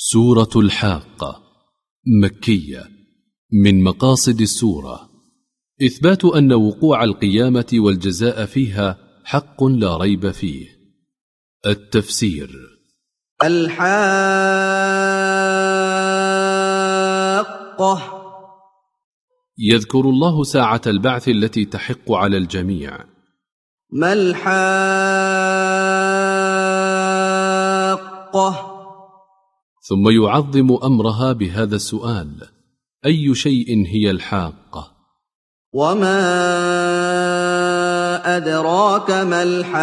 سورة الحاقة مكية. من مقاصد السورة إثبات أن وقوع القيامة والجزاء فيها حق لا ريب فيه. التفسير: الحاقة يذكر الله ساعة البعث التي تحق على الجميع. ما الحاقة؟ ثم يعظم أمرها بهذا السؤال: أي شيء هي الحاقة؟ وما أدراك ما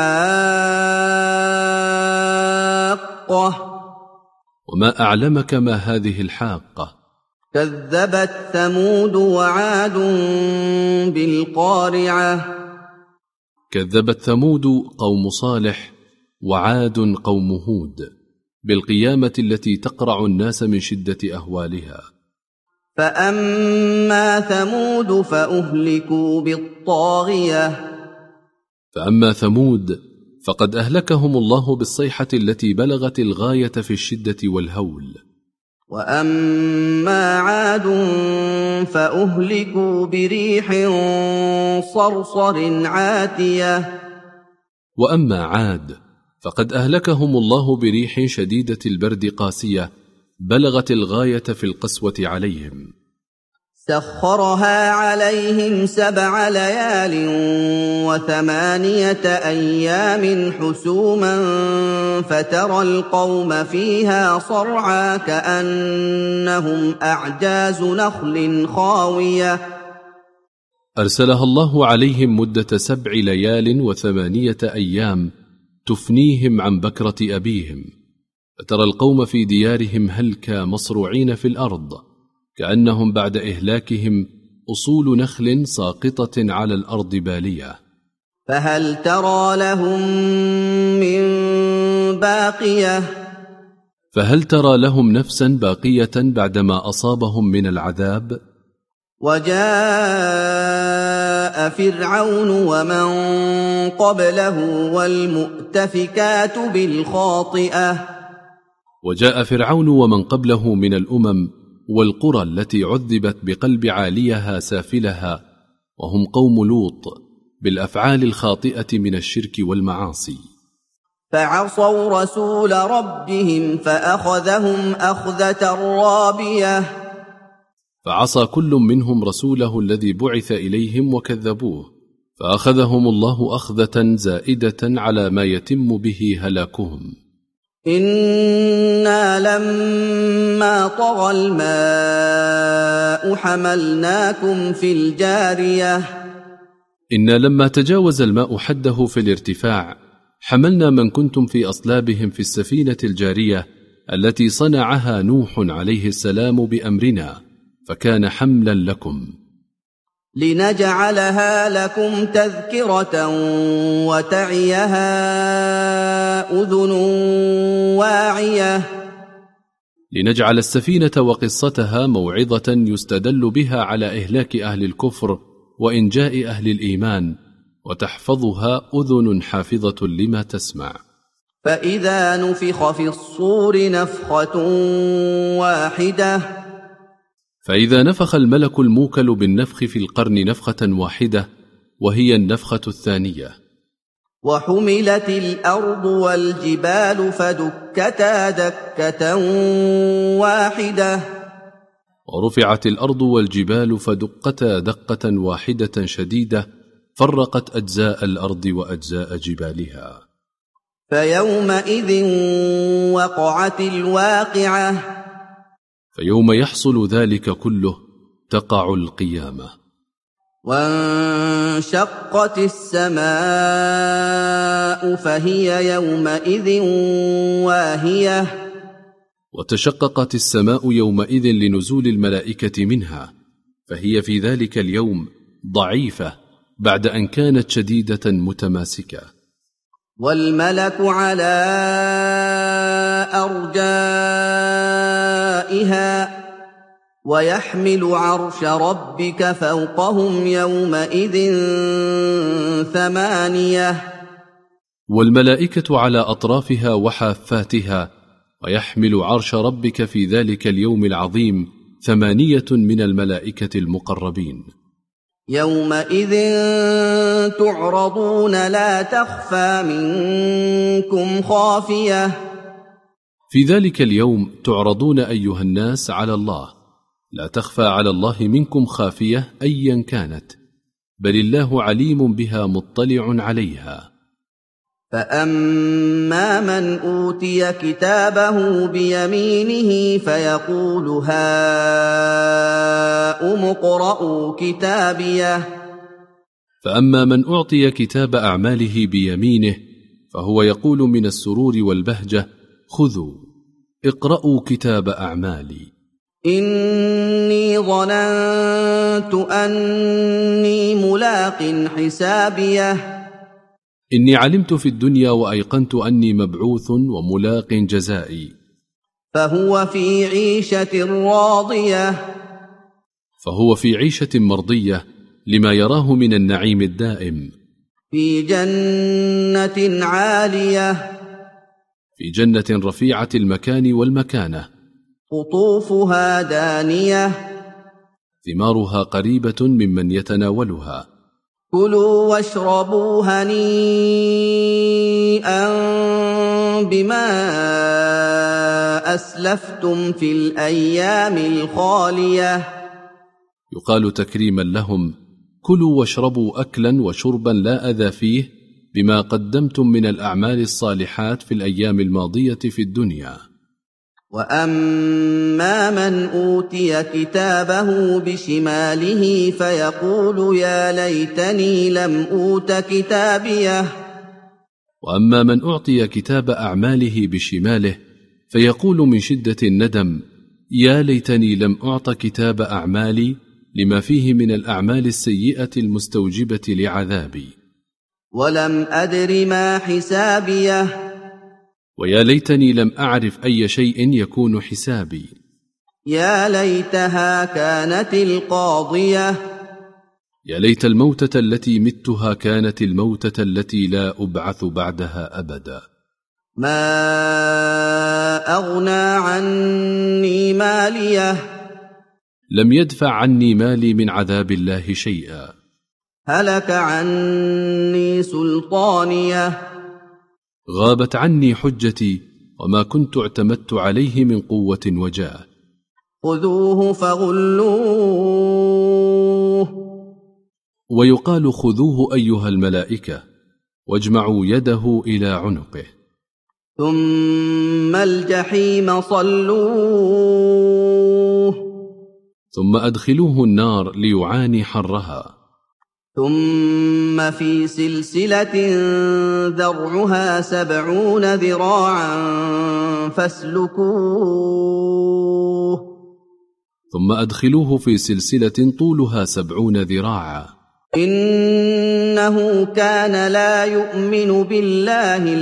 الحاقة؟ وما أعلمك ما هذه الحاقة؟ كذبت ثمود وعاد بالقارعة. كذبت ثمود قوم صالح وعاد قوم هود بالقيامة التي تقرع الناس من شدة أهوالها. فأما ثمود فأهلكوا بالطاغية. فأما ثمود فقد أهلكهم الله بالصيحة التي بلغت الغاية في الشدة والهول. وأما عاد فأهلكوا بريح صرصر عاتية. وأما عاد فقد أهلكهم الله بريح شديدة البرد قاسية بلغت الغاية في القسوة عليهم. سخرها عليهم 7 ليال و8 أيام حسوما فترى القوم فيها صرعى كأنهم أعجاز نخل خاوية. أرسلها الله عليهم مدة 7 ليال و8 أيام تفنيهم عن بكرة أبيهم، فترى القوم في ديارهم هلكا مصروعين في الأرض كأنهم بعد إهلاكهم أصول نخل ساقطة على الأرض بالية. فهل ترى لهم من باقية؟ فهل ترى لهم نفسا باقية بعدما أصابهم من العذاب؟ وجاء فرعون ومن قبله والمؤتفكات بالخاطئة. وجاء فرعون ومن قبله من الأمم والقرى التي عذبت بقلب عاليها سافلها، وهم قوم لوط، بالأفعال الخاطئة من الشرك والمعاصي. فعصوا رسول ربهم فأخذهم أخذة رابية. فعصى كل منهم رسوله الذي بعث إليهم وكذبوه، فأخذهم الله أخذة زائدة على ما يتم به هلاكهم. إنا لما طغى الماء حملناكم في الجارية. إنا لما تجاوز الماء حده في الارتفاع حملنا من كنتم في أصلابهم في السفينة الجارية التي صنعها نوح عليه السلام بأمرنا، فكان حملا لكم. لنجعلها لكم تذكرة وتعيها أذن واعية. لنجعل السفينة وقصتها موعظة يستدل بها على إهلاك أهل الكفر وإنجاء أهل الإيمان، وتحفظها أذن حافظة لما تسمع. فإذا نفخ في الصور نفخة واحدة. فإذا نفخ الملك الموكل بالنفخ في القرن نفخة واحدة، وهي النفخة الثانية. وحملت الأرض والجبال فدكتا دكة واحدة. ورفعت الأرض والجبال فدقتا دقة واحدة شديدة فرقت أجزاء الأرض وأجزاء جبالها. فيومئذ وقعت الواقعة. فيوم يحصل ذلك كله تقع القيامة. وانشقت السماء فهي يومئذ واهية. وتشققت السماء يومئذ لنزول الملائكة منها، فهي في ذلك اليوم ضعيفة بعد أن كانت شديدة متماسكة. والملك على أرجائها ويحمل عرش ربك فوقهم يومئذ 8. والملائكة على أطرافها وحافاتها ويحمل عرش ربك في ذلك اليوم العظيم 8 من الملائكة المقربين. يومئذ تعرضون لا تخفى منكم خافية. في ذلك اليوم تعرضون أيها الناس على الله، لا تخفى على الله منكم خافية أيا كانت، بل الله عليم بها مطلع عليها. فأما من أوتي كتابه بيمينه فيقول هاؤم اقرءوا كتابيه. فأما من أعطي كتاب أعماله بيمينه فهو يقول من السرور والبهجة: خذوا اقرءوا كتاب أعمالي، إني ظننت أني ملاق حسابيه. إني علمت في الدنيا وأيقنت أني مبعوث وملاق جزائي. فهو في عيشة راضية. فهو في عيشة مرضية لما يراه من النعيم الدائم. في جنة عالية. في جنة رفيعة المكان والمكانة. قطوفها دانية. ثمارها قريبة ممن يتناولها. كلوا واشربوا هنيئا بما أسلفتم في الأيام الخالية. يقال تكريما لهم: كلوا واشربوا أكلا وشربا لا أذى فيه بما قدمتم من الأعمال الصالحات في الأيام الماضية في الدنيا. وأما من أوتي كتابه بشماله فيقول يا ليتني لم أوت كتابيه. وأما من أعطي كتاب أعماله بشماله فيقول من شدة الندم: يا ليتني لم أعط كتاب أعمالي لما فيه من الأعمال السيئة المستوجبة لعذابي. ولم أدر ما حسابيه. ويا ليتني لم أعرف أي شيء يكون حسابي. يا ليتها كانت القاضية. يا ليت الموتة التي متها كانت الموتة التي لا أبعث بعدها أبدا. ما أغنى عني ماليه. لم يدفع عني مالي من عذاب الله شيئا. هلك عني سلطانيه. غابت عني حجتي وما كنت اعتمدت عليه من قوة وجاه. خذوه فغلوه. ويقال خذوه أيها الملائكة واجمعوا يده إلى عنقه. ثم الجحيم صلوه. ثم أدخلوه النار ليعاني حرها. ثم في سلسلة ذرعها 70 ذراعا فاسلكوه. ثم أدخلوه في سلسلة طولها 70 ذراعا. إنه كان لا يؤمن بالله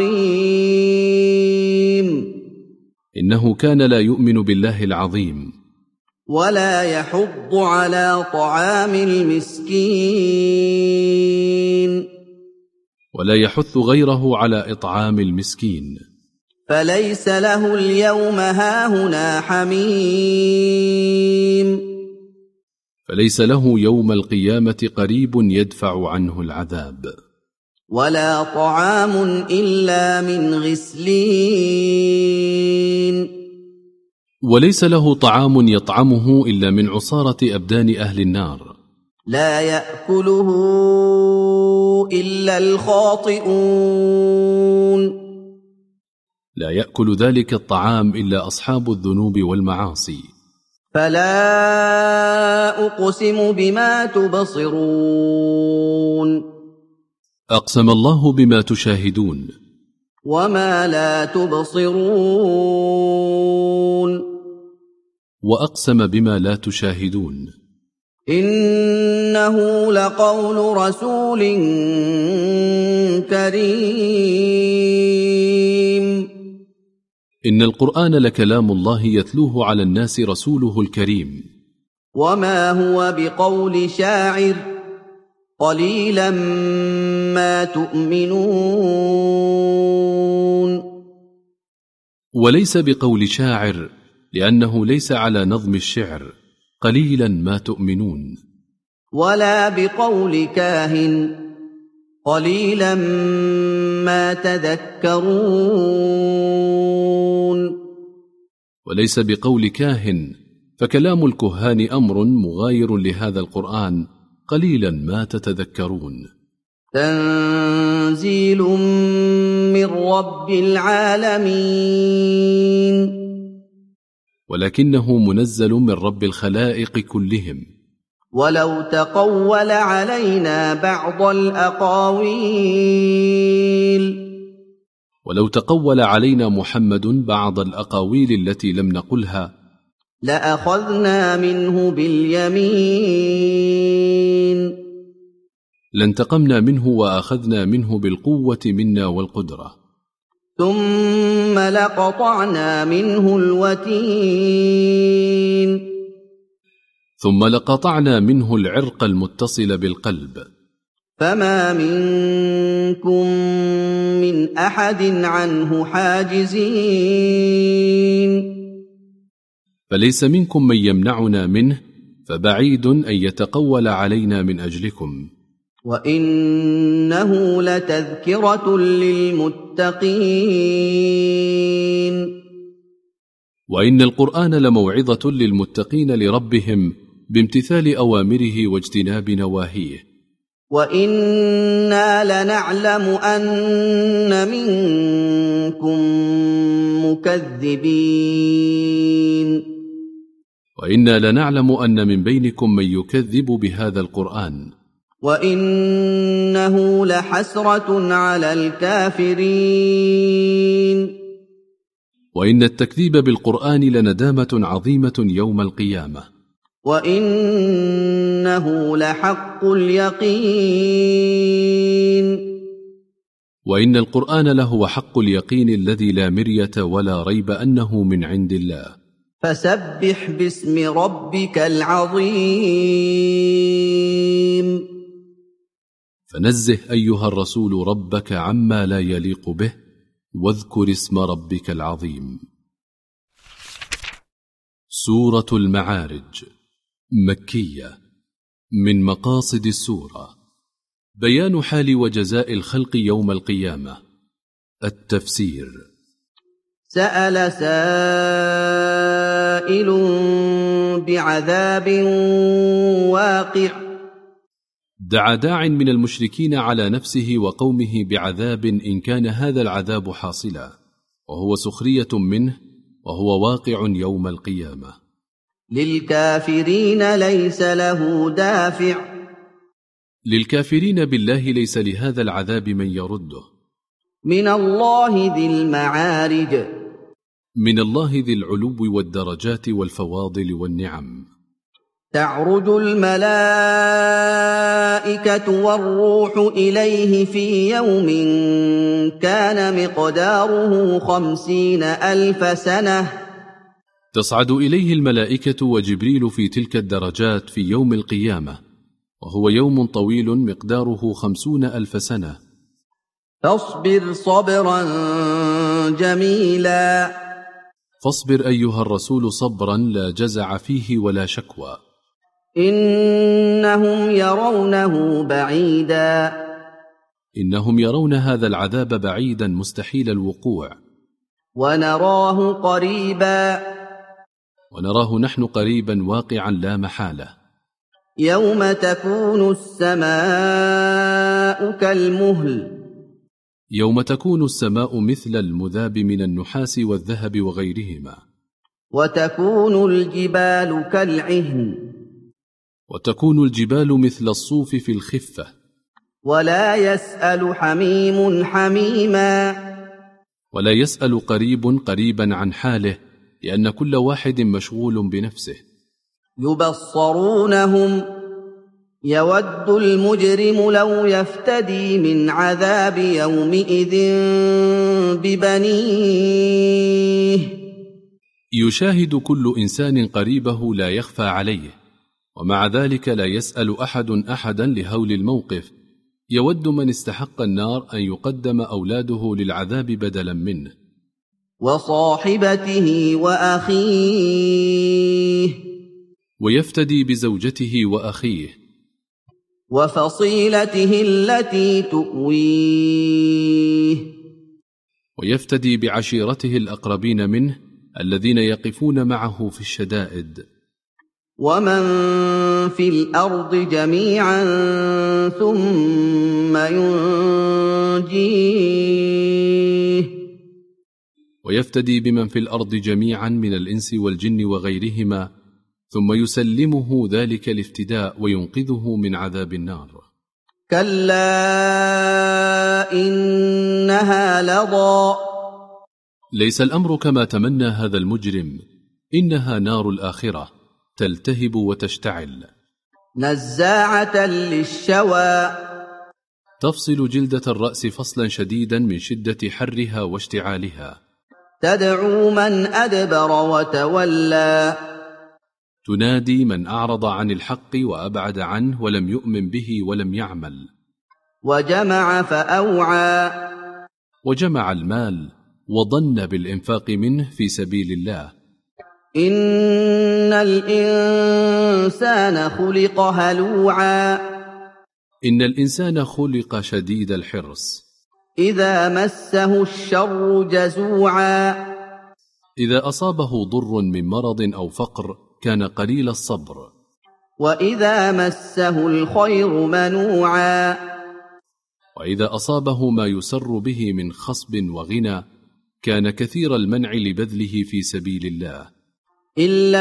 العظيم. إنه كان لا يؤمن بالله العظيم. ولا يحض على طعام المسكين. ولا يحث غيره على إطعام المسكين. فليس له اليوم هاهنا حميم. فليس له يوم القيامة قريب يدفع عنه العذاب. ولا طعام إلا من غسلين. وليس له طعام يطعمه إلا من عصارة أبدان أهل النار. لا يأكله إلا الخاطئون. لا يأكل ذلك الطعام إلا أصحاب الذنوب والمعاصي. فلا أقسم بما تبصرون. أقسم الله بما تشاهدون. وما لا تبصرون. وأقسم بما لا تشاهدون. إنه لقول رسول كريم. إن القرآن لكلام الله يتلوه على الناس رسوله الكريم. وما هو بقول شاعر قليلا ما تؤمنون. وليس بقول شاعر، لأنه ليس على نظم الشعر، قليلا ما تؤمنون. ولا بقول كاهن، قليلا ما تذكرون. وليس بقول كاهن، فكلام الكهان أمر مغاير لهذا القرآن، قليلا ما تتذكرون. تنزيل من رب العالمين. ولكنه منزل من رب الخلائق كلهم. ولو تقول علينا بعض الأقاويل، ولو تقول علينا محمد بعض الأقاويل التي لم نقلها، لأخذنا منه باليمين، لانتقمنا منه وأخذنا منه بالقوة منا والقدرة، ثم لقطعنا منه الوتين، ثم لقطعنا منه العرق المتصل بالقلب، فما منكم من أحد عنه حاجزين. فليس منكم من يمنعنا منه، فبعيد أن يتقول علينا من أجلكم. وإنه لتذكرة للمتقين. وإن القرآن لموعظة للمتقين لربهم بامتثال أوامره واجتناب نواهيه. وإنا لنعلم أن منكم مكذبين. وإنا لنعلم أن من بينكم من يكذب بهذا القرآن. وإنه لحسرة على الكافرين. وإن التكذيب بالقرآن لندامة عظيمة يوم القيامة. وإنه لحق اليقين. وإن القرآن لهو حق اليقين الذي لا مرية ولا ريب أنه من عند الله. فسبح باسم ربك العظيم. فنزه أيها الرسول ربك عما لا يليق به، واذكر اسم ربك العظيم. سورة المعارج مكية. من مقاصد السورة بيان حال وجزاء الخلق يوم القيامة. التفسير. سأل سائل بعذاب واقع. دعا داع من المشركين على نفسه وقومه بعذاب إن كان هذا العذاب حاصلا، وهو سخرية منه، وهو واقع يوم القيامة. للكافرين ليس له دافع. للكافرين بالله ليس لهذا العذاب من يرده. من الله ذي المعارج. من الله ذي العلو والدرجات والفواضل والنعم. تعرج الملائكة والروح إليه في يوم كان مقداره 50,000 سنة. تصعد إليه الملائكة وجبريل في تلك الدرجات في يوم القيامة، وهو يوم طويل مقداره 50,000 سنة. فاصبر صبرا جميلا. فاصبر أيها الرسول صبرا لا جزع فيه ولا شكوى. إنهم يرونه بعيدا. إنهم يرون هذا العذاب بعيدا مستحيل الوقوع. ونراه قريبا. ونراه نحن قريبا واقعا لا محالة. يوم تكون السماء كالمهل. يوم تكون السماء مثل المذاب من النحاس والذهب وغيرهما. وتكون الجبال كالعهن. وتكون الجبال مثل الصوف في الخفة. ولا يسأل حميم حميما. ولا يسأل قريب قريبا عن حاله، لأن كل واحد مشغول بنفسه. يبصرونهم. يود المجرم لو يفتدي من عذاب يومئذ ببنيه. يشاهد كل إنسان قريبه لا يخفى عليه، ومع ذلك لا يسأل أحد أحدا لهول الموقف. يود من استحق النار أن يقدم أولاده للعذاب بدلا منه. وصاحبته وأخيه ويفتدي بزوجته وأخيه وفصيلته التي تؤويه ويفتدي بعشيرته الأقربين منه الذين يقفون معه في الشدائد ومن في الأرض جميعا ثم ينجيه ويفتدي بمن في الأرض جميعا من الإنس والجن وغيرهما ثم يسلمه ذلك الافتداء وينقذه من عذاب النار. كلا إنها لظى ليس الأمر كما تمنى هذا المجرم، إنها نار الآخرة تلتهب وتشتعل، نزاعة للشوى تفصل جلدة الرأس فصلا شديدا من شدة حرها واشتعالها، تدعو من أدبر وتولى تنادي من أعرض عن الحق وأبعد عنه ولم يؤمن به ولم يعمل، وجمع فأوعى وجمع المال وظن بالإنفاق منه في سبيل الله. إن الإنسان خلق هلوعا إن الإنسان خلق شديد الحرص، إذا مسه الشر جزوعا إذا أصابه ضر من مرض أو فقر كان قليل الصبر، وإذا مسه الخير منوعا وإذا أصابه ما يسر به من خصب وغنى كان كثير المنع لبذله في سبيل الله. إلا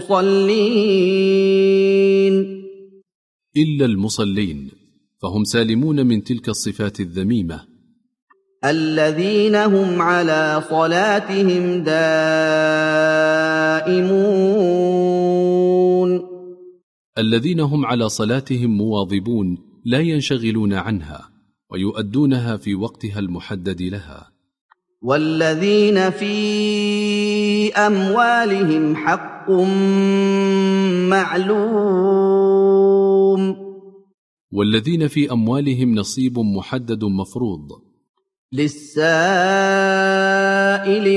المصلين فهم سالمون من تلك الصفات الذميمة، الذين هم على صلاتهم دائمون الذين هم على صلاتهم مواظبون لا ينشغلون عنها ويؤدونها في وقتها المحدد لها. والذين في أموالهم حق معلوم والذين في أموالهم نصيب محدد مفروض، للسائل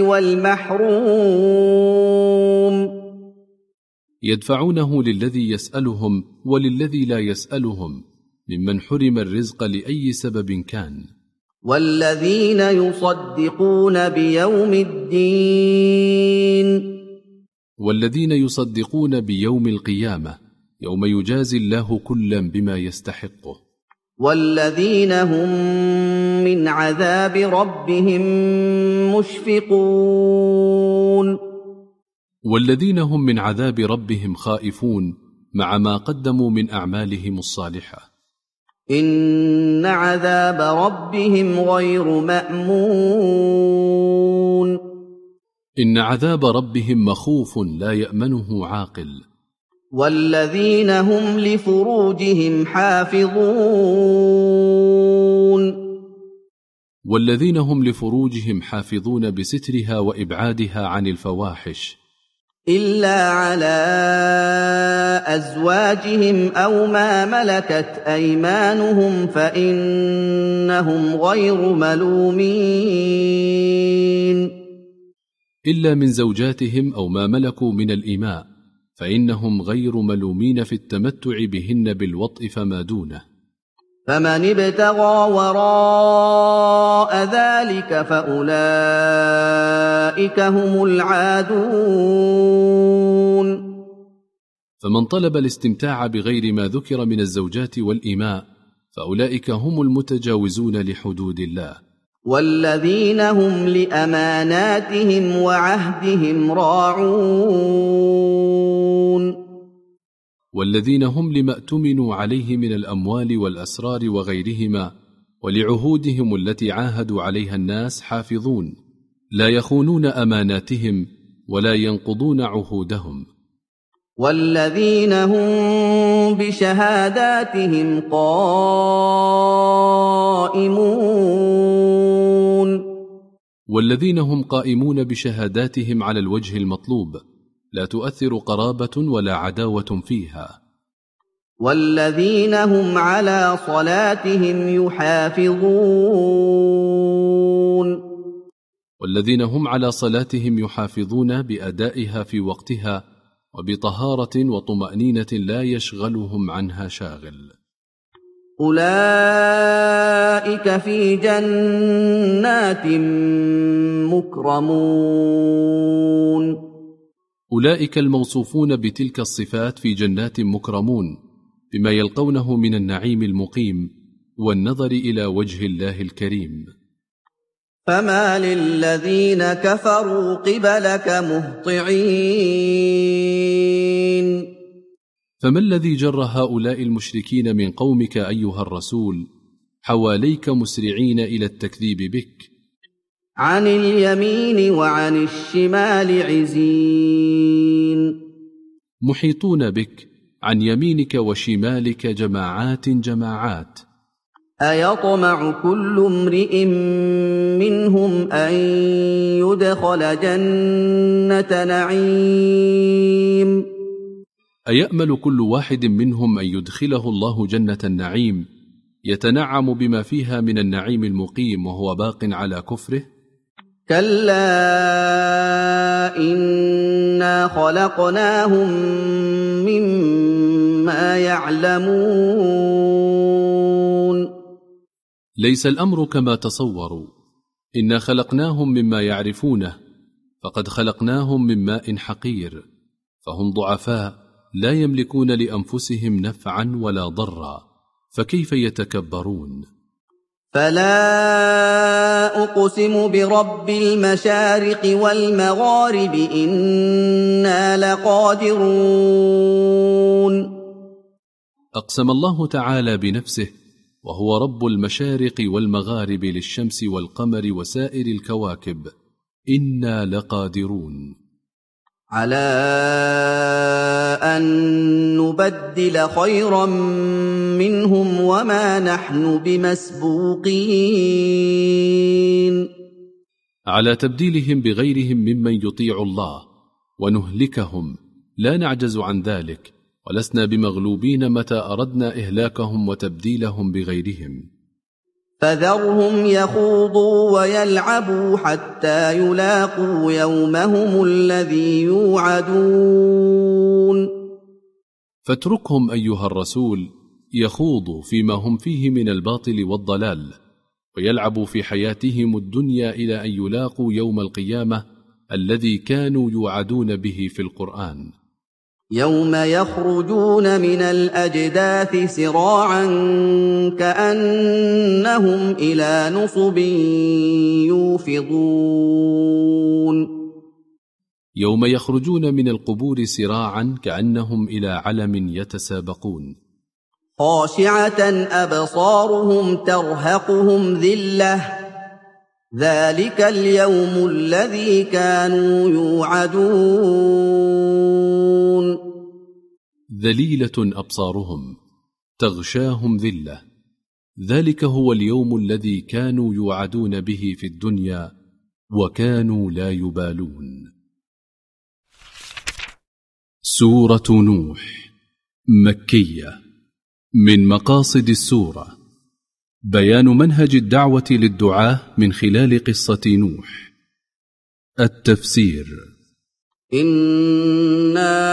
والمحروم يدفعونه للذي يسألهم وللذي لا يسألهم ممن حرم الرزق لأي سبب كان. والذين يصدقون بيوم الدين والذين يصدقون بيوم القيامة يوم يجازي الله كلا بما يستحقه. والذين هم من عذاب ربهم مشفقون والذين هم من عذاب ربهم خائفون مع ما قدموا من أعمالهم الصالحة. إن عذاب ربهم غير مأمون إن عذاب ربهم مخوف لا يأمنه عاقل. والذين هم لفروجهم حافظون والذين هم لفروجهم حافظون بسترها وإبعادها عن الفواحش، إلا على أزواجهم أو ما ملكت أيمانهم فإنهم غير ملومين. إلا من زوجاتهم أو ما ملكوا من الإماء فإنهم غير ملومين في التمتع بهن بالوطء فما دونه. فمن ابتغى وراء ذلك فأولئك هم العادون. فمن طلب الاستمتاع بغير ما ذكر من الزوجات والإماء فأولئك هم المتجاوزون لحدود الله. والذين هم لأماناتهم وعهدهم راعون. والذين هم لما اؤتمنوا عليه من الأموال والأسرار وغيرهما ولعهودهم التي عاهدوا عليها الناس حافظون، لا يخونون أماناتهم ولا ينقضون عهودهم. والذين هم بشهاداتهم قائمون. والذين هم قائمون بشهاداتهم على الوجه المطلوب، لا تؤثر قرابة ولا عداوة فيها. والذين هم على صلاتهم يحافظون. والذين هم على صلاتهم يحافظون بأدائها في وقتها وبطهارة وطمأنينة لا يشغلهم عنها شاغل. أولئك في جنات مكرمون. أولئك الموصوفون بتلك الصفات في جنات مكرمون بما يلقونه من النعيم المقيم والنظر إلى وجه الله الكريم. فما للذين كفروا قبلك مهطعين. فما الذي جر هؤلاء المشركين من قومك أيها الرسول حواليك مسرعين إلى التكذيب بك؟ عن اليمين وعن الشمال عزين. محيطون بك عن يمينك وشمالك جماعات. أيطمع كل امرئ منهم أن يدخل جنة نعيم. أيأمل كل واحد منهم أن يدخله الله جنة النعيم يتنعم بما فيها من النعيم المقيم وهو باق على كفره؟ كلا إنا خلقناهم مما يعلمون. ليس الأمر كما تصوروا، إنا خلقناهم مما يعرفونه، فقد خلقناهم من ماء حقير، فهم ضعفاء لا يملكون لأنفسهم نفعا ولا ضرا، فكيف يتكبرون؟ فلا أقسم برب المشارق والمغارب إنا لقادرون. أقسم الله تعالى بنفسه وهو رب المشارق والمغارب للشمس والقمر وسائر الكواكب، إنا لقادرون على أن نبدل خيرا منهم وما نحن بمسبوقين. على تبديلهم بغيرهم ممن يطيع الله ونهلكهم، لا نعجز عن ذلك، ولسنا بمغلوبين متى أردنا إهلاكهم وتبديلهم بغيرهم. فذرهم يخوضوا ويلعبوا حتى يلاقوا يومهم الذي يوعدون. فاتركهم أيها الرسول يخوضوا فيما هم فيه من الباطل والضلال، ويلعبوا في حياتهم الدنيا إلى أن يلاقوا يوم القيامة الذي كانوا يوعدون به في القرآن. يوم يخرجون من الأجداث سراعا كأنهم إلى نصب يوفضون. يوم يخرجون من القبور سراعا كأنهم إلى علم يتسابقون. خاشعة أبصارهم ترهقهم ذلة، ذلك اليوم الذي كانوا يوعدون. ذليلة أبصارهم تغشاهم ذلة، ذلك هو اليوم الذي كانوا يوعدون به في الدنيا وكانوا لا يبالون. سورة نوح مكية. من مقاصد السورة بيان منهج الدعوة للدعاة من خلال قصة نوح. التفسير: إنا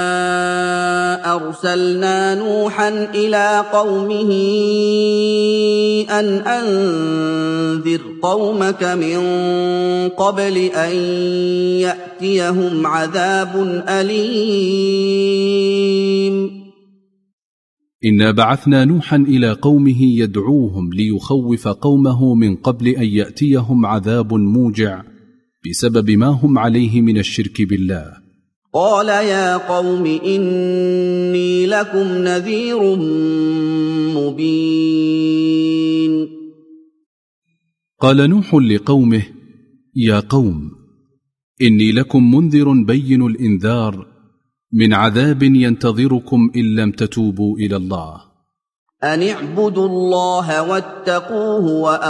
أرسلنا نوحا إلى قومه أن أنذر قومك من قبل أن يأتيهم عذاب أليم. إنا بعثنا نوحا إلى قومه يدعوهم ليخوف قومه من قبل أن يأتيهم عذاب موجع بسبب ما هم عليه من الشرك بالله. قال يا قوم إني لكم نذير مبين. قال نوح لقومه: يا قوم إني لكم منذر بين الإنذار من عذاب ينتظركم إن لم تتوبوا إلى الله. أن اعبدوا الله واتقوه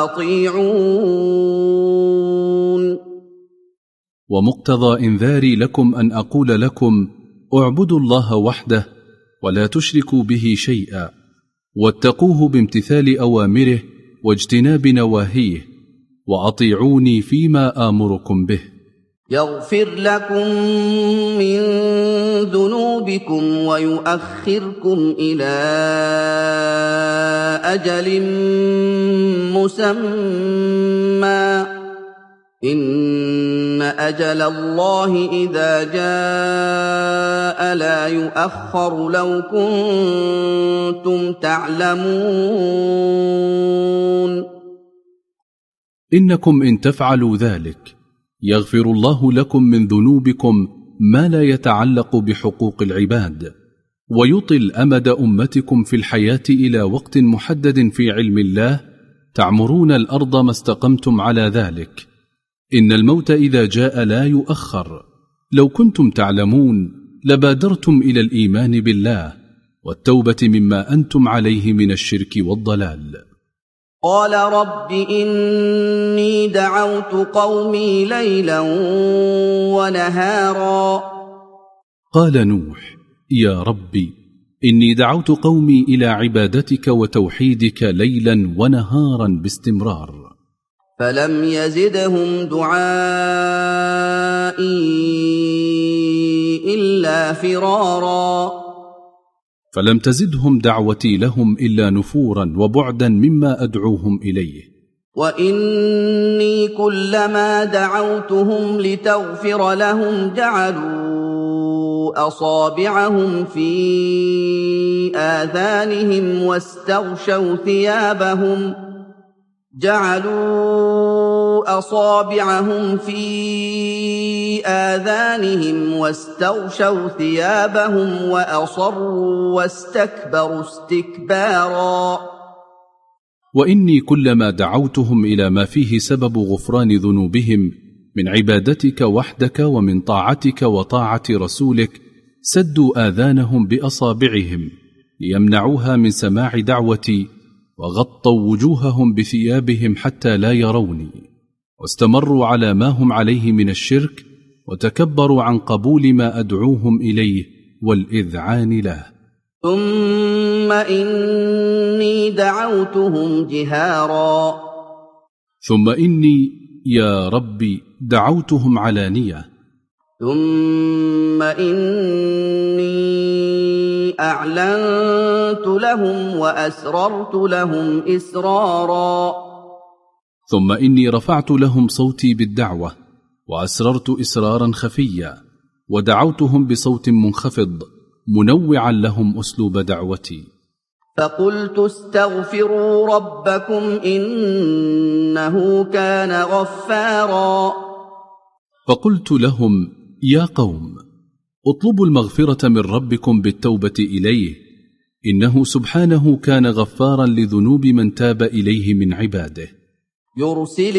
وأطيعون. ومقتضى إنذاري لكم أن أقول لكم: اعبدوا الله وحده ولا تشركوا به شيئا، واتقوه بامتثال أوامره واجتناب نواهيه، وأطيعوني فيما آمركم به. يغفر لكم من ذنوبكم ويؤخركم إلى أجل مسمى إن أجل الله إذا جاء لا يؤخر لو كنتم تعلمون. إنكم إن تفعلوا ذلك يغفر الله لكم من ذنوبكم ما لا يتعلق بحقوق العباد، ويطل أمد أمتكم في الحياة إلى وقت محدد في علم الله تعمرون الأرض ما استقمتم على ذلك. إن الموت إذا جاء لا يؤخر، لو كنتم تعلمون لبادرتم إلى الإيمان بالله والتوبة مما أنتم عليه من الشرك والضلال. قال رب إني دعوت قومي ليلا ونهارا. قال نوح: يا ربي إني دعوت قومي إلى عبادتك وتوحيدك ليلا ونهارا باستمرار، فلم يزدهم دعائي إلا فرارا. فلم تزدهم دعوتي لهم إلا نفورا وبعدا مما أدعوهم إليه. وإني كلما دعوتهم لتغفر لهم جعلوا أصابعهم في آذانهم واستغشوا ثيابهم وأصروا واستكبروا استكبارا. وإني كلما دعوتهم إلى ما فيه سبب غفران ذنوبهم من عبادتك وحدك ومن طاعتك وطاعة رسولك سدوا آذانهم بأصابعهم ليمنعوها من سماع دعوتي، وغطوا وجوههم بثيابهم حتى لا يروني، واستمروا على ما هم عليه من الشرك، وتكبروا عن قبول ما أدعوهم إليه والإذعان له. ثم إني دعوتهم جهارا. ثم إني يا ربي دعوتهم علانية. ثم إني أعلنت لهم وأسررت لهم إسرارا. ثم إني رفعت لهم صوتي بالدعوة وأسررت إسرارا خفيا، ودعوتهم بصوت منخفض منوعا لهم أسلوب دعوتي. فقلت استغفروا ربكم إنه كان غفارا. فقلت لهم: يا قوم اطلبوا المغفرة من ربكم بالتوبة إليه، إنه سبحانه كان غفارا لذنوب من تاب إليه من عباده. يرسل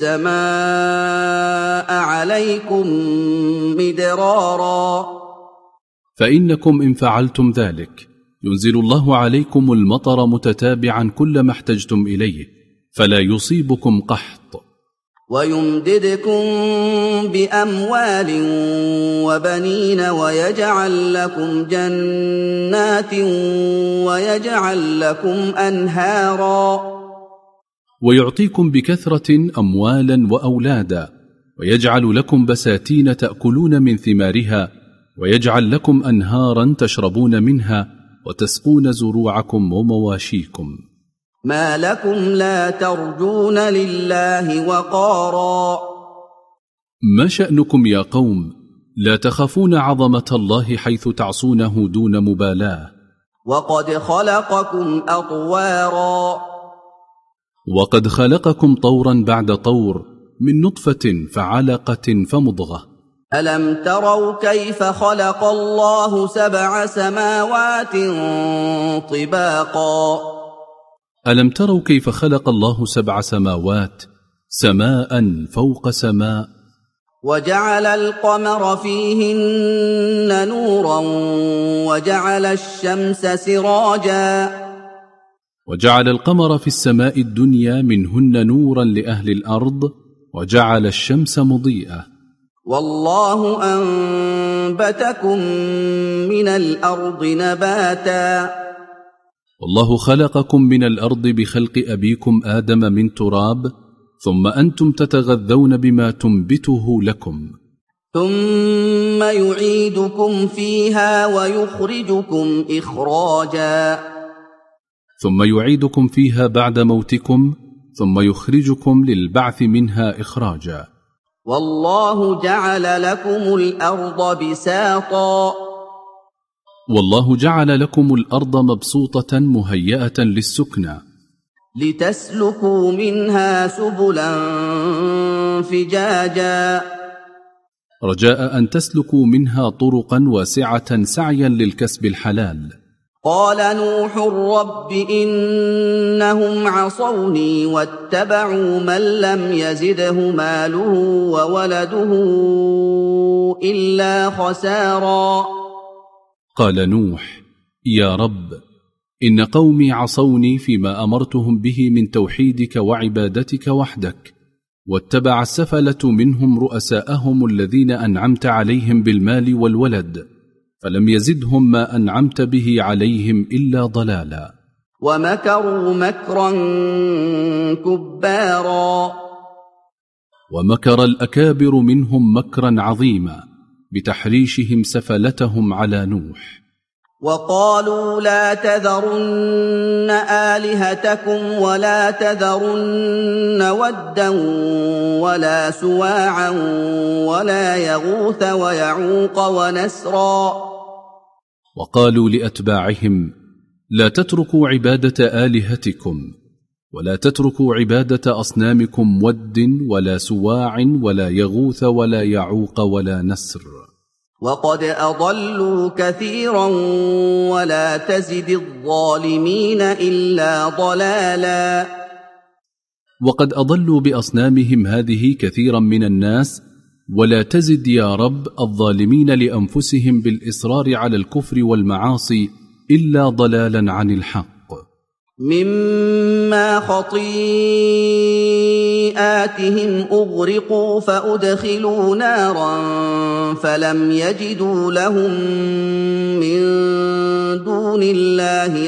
السماء عليكم مدرارا. فإنكم إن فعلتم ذلك ينزل الله عليكم المطر متتابعا كلما احتجتم إليه، فلا يصيبكم قحط. ويمددكم بأموال وبنين ويجعل لكم جنات ويجعل لكم أنهارا. ويعطيكم بكثرة أموالا وأولادا، ويجعل لكم بساتين تأكلون من ثمارها، ويجعل لكم أنهارا تشربون منها وتسقون زروعكم ومواشيكم. ما لكم لا ترجون لله وقارا. ما شأنكم يا قوم لا تخافون عظمة الله حيث تعصونه دون مبالاة. وقد خلقكم أطوارا. وقد خلقكم طورا بعد طور، من نطفة فعلقة فمضغة. ألم تروا كيف خلق الله 7 سماوات طباقا. ألم تروا كيف خلق الله 7 سماوات سماء فوق سماء. وجعل القمر فيهن نورا وجعل الشمس سراجا. وجعل القمر في السماء الدنيا منهن نورا لأهل الأرض، وجعل الشمس مضيئة. والله أنبتكم من الأرض نباتا. والله خلقكم من الأرض بخلق أبيكم آدم من تراب، ثم أنتم تتغذون بما تنبته لكم، ثم يعيدكم فيها ويخرجكم إخراجا، ثم يعيدكم فيها بعد موتكم، ثم يخرجكم للبعث منها إخراجا. والله جعل لكم الأرض بساطا، والله جعل لكم الأرض مبسوطة مهيئة للسكنى، لتسلكوا منها سبلا فجاجا، رجاء أن تسلكوا منها طرقا واسعة سعيا للكسب الحلال. قال نوح رب إنهم عصوني واتبعوا من لم يزده ماله وولده إلا خسارا. قال نوح: يا رب، إن قومي عصوني فيما أمرتهم به من توحيدك وعبادتك وحدك، واتبع السفلة منهم رؤساءهم الذين أنعمت عليهم بالمال والولد، فلم يزدهم ما أنعمت به عليهم إلا ضلالا. ومكروا مكرا كبارا، ومكر الأكابر منهم مكرا عظيما بتحريشهم سفلتهم على نوح. وقالوا لا تذرن آلهتكم ولا تذرن ودا ولا سواعا ولا يغوث ويعوق ونسرا. وقالوا لأتباعهم: لا تتركوا عبادة آلهتكم ولا تتركوا عبادة أصنامكم ود ولا سواع ولا يغوث ولا يعوق ولا نسر، وقد أضلوا كثيرا ولا تزد الظالمين إلا ضلالا. وقد أضلوا بأصنامهم هذه كثيرا من الناس، ولا تزد يا رب الظالمين لأنفسهم بالإصرار على الكفر والمعاصي إلا ضلالا عن الحق. مما خطيئاتهم أغرقوا فأدخلوا نارا فلم يجدوا لهم من دون الله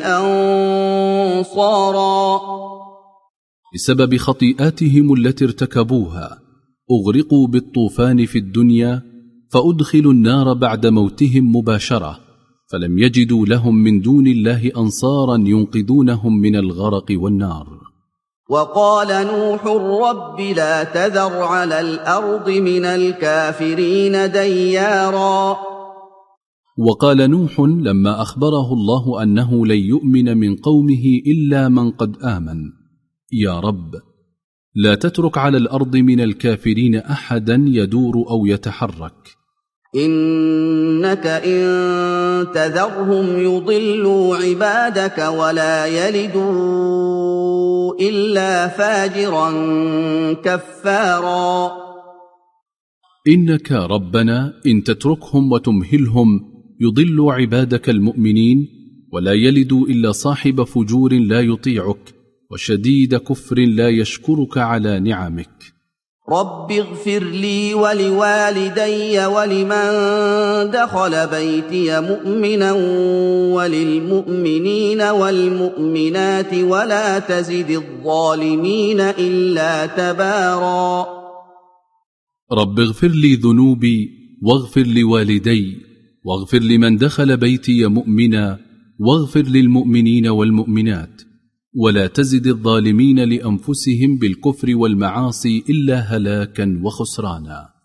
أنصارا. بسبب خطيئاتهم التي ارتكبوها أغرقوا بالطوفان في الدنيا، فأدخلوا النار بعد موتهم مباشرة، فلم يجدوا لهم من دون الله أنصارا ينقذونهم من الغرق والنار. وقال نوح رب لا تذر على الأرض من الكافرين ديارا. وقال نوح لما أخبره الله أنه لن يؤمن من قومه إلا من قد آمن: يا رب، لا تترك على الأرض من الكافرين أحدا يدور أو يتحرك، إنك إن تذرهم يضلوا عبادك ولا يلدوا إلا فاجرا كفارا. إنك ربنا إن تتركهم وتمهلهم يضلوا عبادك المؤمنين ولا يلدوا إلا صاحب فجور لا يطيعك وشديد كفر لا يشكرك على نعمك. رب اغفر لي ولوالدي ولمن دخل بيتي مؤمنا وللمؤمنين والمؤمنات ولا تزد الظالمين إلا تبارا. رب اغفر لي ذنوبي واغفر لوالدي واغفر لمن دخل بيتي مؤمنا واغفر للمؤمنين والمؤمنات ولا تزد الظالمين لأنفسهم بالكفر والمعاصي إلا هلاكا وخسرانا.